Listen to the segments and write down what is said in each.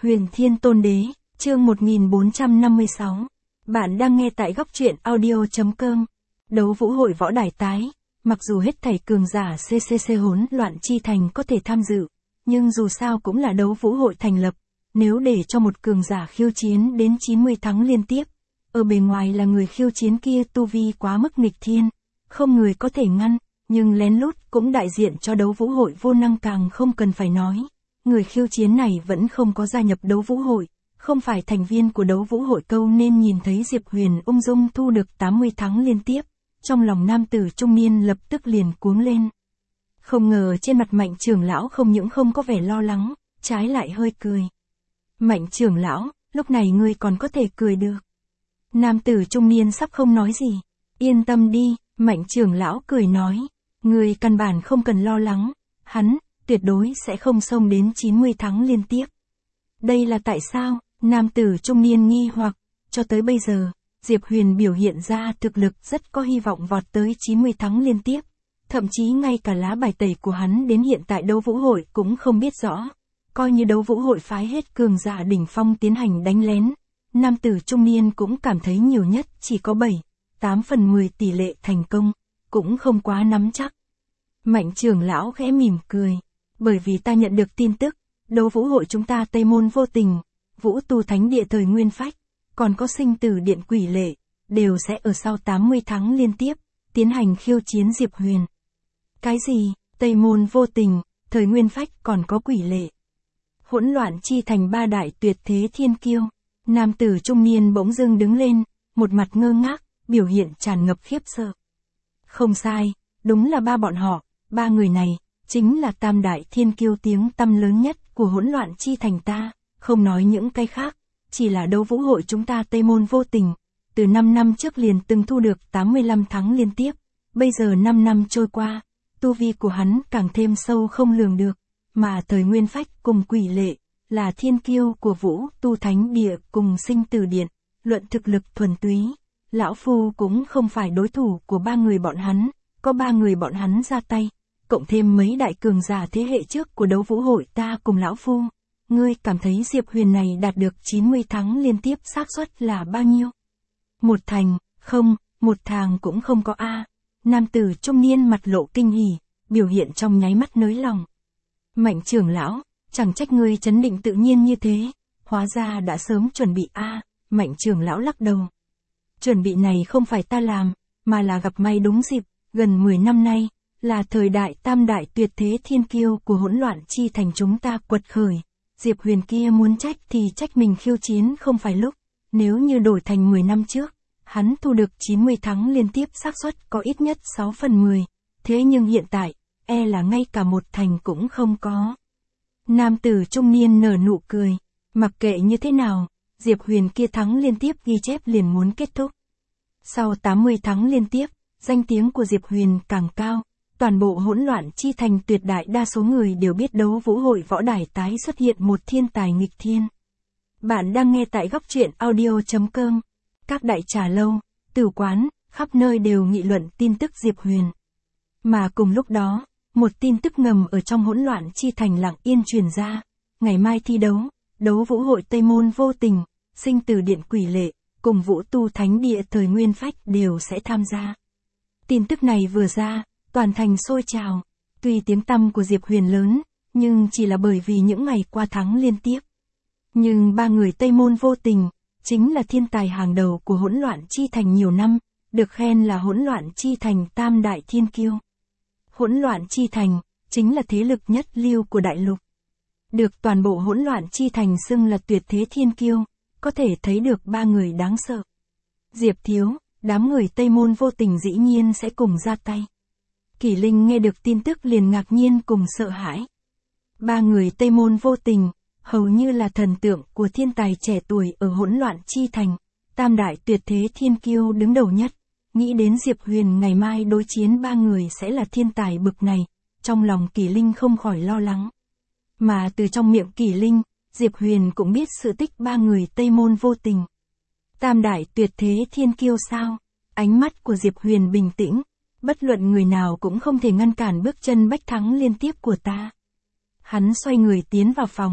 Huyền Thiên Tôn Đế, chương 1456. Bạn đang nghe tại góc truyện audio.com. Đấu vũ hội võ đài tái, mặc dù hết thảy cường giả CCC hỗn loạn chi thành có thể tham dự, nhưng dù sao cũng là đấu vũ hội thành lập, nếu để cho một cường giả khiêu chiến đến 90 thắng liên tiếp, ở bề ngoài là người khiêu chiến kia tu vi quá mức nghịch thiên, không người có thể ngăn, nhưng lén lút cũng đại diện cho đấu vũ hội vô năng càng không cần phải nói. Người khiêu chiến này vẫn không có gia nhập đấu vũ hội, không phải thành viên của đấu vũ hội câu nên nhìn thấy Diệp Huyền ung dung thu được 80 thắng liên tiếp, trong lòng nam tử trung niên lập tức liền cuống lên. Không ngờ trên mặt Mạnh trưởng lão không những không có vẻ lo lắng, trái lại hơi cười. Mạnh trưởng lão, lúc này ngươi còn có thể cười được. Nam tử trung niên sắp không nói gì. Yên tâm đi, Mạnh trưởng lão cười nói. Ngươi căn bản không cần lo lắng, hắn tuyệt đối sẽ không xông đến 90 thắng liên tiếp. Đây là tại sao? Nam tử trung niên nghi hoặc, cho tới bây giờ, Diệp Huyền biểu hiện ra thực lực rất có hy vọng vọt tới 90 thắng liên tiếp. Thậm chí ngay cả lá bài tẩy của hắn đến hiện tại đấu vũ hội cũng không biết rõ. Coi như đấu vũ hội phái hết cường giả đỉnh phong tiến hành đánh lén, nam tử trung niên cũng cảm thấy nhiều nhất chỉ có 7-8 phần 10 tỷ lệ thành công, cũng không quá nắm chắc. Mạnh trưởng lão khẽ mỉm cười. Bởi vì ta nhận được tin tức, đấu vũ hội chúng ta Tây Môn Vô Tình, Vũ Tu Thánh Địa thời Nguyên Phách, còn có Sinh Tử Điện Quỷ Lệ, đều sẽ ở sau 80 thắng liên tiếp, tiến hành khiêu chiến Diệp Huyền. Cái gì? Tây Môn Vô Tình, thời Nguyên Phách còn có Quỷ Lệ. Hỗn loạn chi thành ba đại tuyệt thế thiên kiêu. Nam tử trung niên bỗng dưng đứng lên, một mặt ngơ ngác, biểu hiện tràn ngập khiếp sợ. Không sai, đúng là ba bọn họ, ba người này chính là tam đại thiên kiêu tiếng tăm lớn nhất của hỗn loạn chi thành ta, không nói những cái khác, chỉ là đấu vũ hội chúng ta Tây Môn Vô Tình, từ 5 năm trước liền từng thu được 85 thắng liên tiếp, bây giờ 5 năm trôi qua, tu vi của hắn càng thêm sâu không lường được, mà thời Nguyên Phách cùng Quỷ Lệ, là thiên kiêu của Vũ Tu Thánh Địa cùng Sinh Tử Điện, luận thực lực thuần túy, lão phu cũng không phải đối thủ của ba người bọn hắn, có ba người bọn hắn ra tay. Cộng thêm mấy đại cường giả thế hệ trước của đấu vũ hội ta cùng lão phu, ngươi cảm thấy Diệp Huyền này đạt được 90 thắng liên tiếp xác suất là bao nhiêu? Một thành, không, một thàng cũng không có a. Nam tử trung niên mặt lộ kinh hỉ, biểu hiện trong nháy mắt nới lòng. Mạnh trưởng lão, chẳng trách ngươi trấn định tự nhiên như thế, hóa ra đã sớm chuẩn bị a. Mạnh trưởng lão lắc đầu. Chuẩn bị này không phải ta làm, mà là gặp may đúng dịp, gần 10 năm nay. Là thời đại tam đại tuyệt thế thiên kiêu của hỗn loạn chi thành chúng ta quật khởi. Diệp Huyền kia muốn trách thì trách mình khiêu chiến không phải lúc. Nếu như đổi thành 10 năm trước, hắn thu được 90 thắng liên tiếp xác suất có ít nhất 6 phần 10. Thế nhưng hiện tại, là ngay cả một thành cũng không có. Nam tử trung niên nở nụ cười. Mặc kệ như thế nào, Diệp Huyền kia thắng liên tiếp ghi chép liền muốn kết thúc. Sau 80 thắng liên tiếp, danh tiếng của Diệp Huyền càng cao. Toàn bộ hỗn loạn chi thành tuyệt đại đa số người đều biết đấu vũ hội võ đài tái xuất hiện một thiên tài nghịch thiên. Bạn đang nghe tại góc truyện audio.com. Các đại trà lâu, tử quán, khắp nơi đều nghị luận tin tức Diệp Huyền. Mà cùng lúc đó, một tin tức ngầm ở trong hỗn loạn chi thành lặng yên truyền ra. Ngày mai thi đấu, đấu vũ hội Tây Môn Vô Tình, Sinh Tử Điện Quỷ Lệ, cùng Vũ Tu Thánh Địa thời Nguyên Phách đều sẽ tham gia. Tin tức này vừa ra, toàn thành sôi trào, tuy tiếng tăm của Diệp Huyền lớn, nhưng chỉ là bởi vì những ngày qua thắng liên tiếp. Nhưng ba người Tây Môn Vô Tình, chính là thiên tài hàng đầu của hỗn loạn chi thành nhiều năm, được khen là hỗn loạn chi thành tam đại thiên kiêu. Hỗn loạn chi thành, chính là thế lực nhất lưu của đại lục. Được toàn bộ hỗn loạn chi thành xưng là tuyệt thế thiên kiêu, có thể thấy được ba người đáng sợ. Diệp thiếu, đám người Tây Môn Vô Tình dĩ nhiên sẽ cùng ra tay. Kỷ Linh nghe được tin tức liền ngạc nhiên cùng sợ hãi. Ba người Tây Môn Vô Tình, hầu như là thần tượng của thiên tài trẻ tuổi ở hỗn loạn chi thành, tam đại tuyệt thế thiên kiêu đứng đầu nhất. Nghĩ đến Diệp Huyền ngày mai đối chiến ba người sẽ là thiên tài bực này, trong lòng Kỷ Linh không khỏi lo lắng. Mà từ trong miệng Kỷ Linh, Diệp Huyền cũng biết sự tích ba người Tây Môn Vô Tình. Tam đại tuyệt thế thiên kiêu sao? Ánh mắt của Diệp Huyền bình tĩnh. Bất luận người nào cũng không thể ngăn cản bước chân bách thắng liên tiếp của ta. Hắn xoay người tiến vào phòng,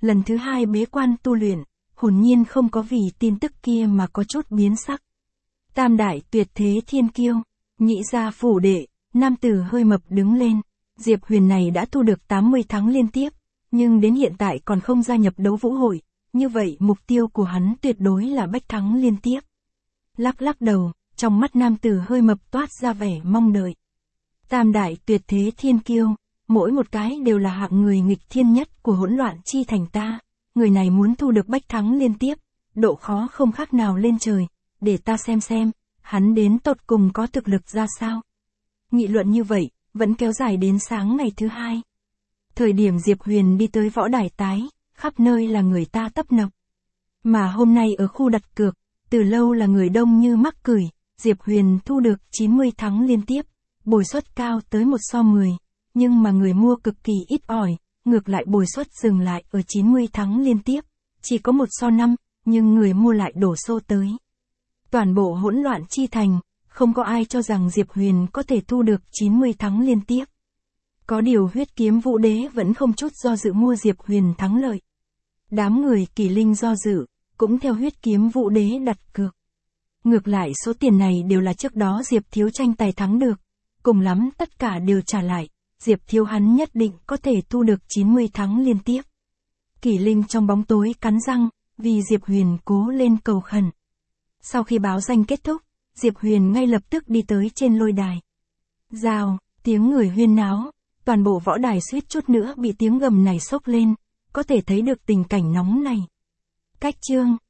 lần thứ 2 bế quan tu luyện, hồn nhiên không có vì tin tức kia mà có chút biến sắc. Tam đại tuyệt thế thiên kiêu, Nhị gia phủ đệ, nam tử hơi mập đứng lên. Diệp Huyền này đã thu được 80 thắng liên tiếp, nhưng đến hiện tại còn không gia nhập đấu vũ hội, như vậy mục tiêu của hắn tuyệt đối là bách thắng liên tiếp. Lắc lắc đầu, trong mắt nam tử hơi mập toát ra vẻ mong đợi. Tam đại tuyệt thế thiên kiêu, mỗi một cái đều là hạng người nghịch thiên nhất của hỗn loạn chi thành ta. Người này muốn thu được bách thắng liên tiếp, độ khó không khác nào lên trời, để ta xem, hắn đến tột cùng có thực lực ra sao. Nghị luận như vậy, vẫn kéo dài đến sáng ngày thứ 2. Thời điểm Diệp Huyền đi tới võ đài tái, khắp nơi là người ta tấp nập. Mà hôm nay ở khu đặt cược, từ lâu là người đông như mắc cười, Diệp Huyền thu được 90 thắng liên tiếp, bồi suất cao tới 1:10, nhưng mà người mua cực kỳ ít ỏi, ngược lại bồi suất dừng lại ở 90 thắng liên tiếp, chỉ có 1:5, nhưng người mua lại đổ xô tới. Toàn bộ hỗn loạn chi thành, không có ai cho rằng Diệp Huyền có thể thu được 90 thắng liên tiếp. Có điều Huyết Kiếm Vũ Đế vẫn không chút do dự mua Diệp Huyền thắng lợi. Đám người Kỳ Linh do dự, cũng theo Huyết Kiếm Vũ Đế đặt cược. Ngược lại số tiền này đều là trước đó Diệp Thiếu tranh tài thắng được, cùng lắm tất cả đều trả lại, Diệp Thiếu hắn nhất định có thể thu được 90 thắng liên tiếp. Kỳ Linh trong bóng tối cắn răng, vì Diệp Huyền cố lên cầu khẩn. Sau khi báo danh kết thúc, Diệp Huyền ngay lập tức đi tới trên lôi đài. Rào, tiếng người huyên náo, toàn bộ võ đài suýt chút nữa bị tiếng gầm này sốc lên, có thể thấy được tình cảnh nóng này. Cách chương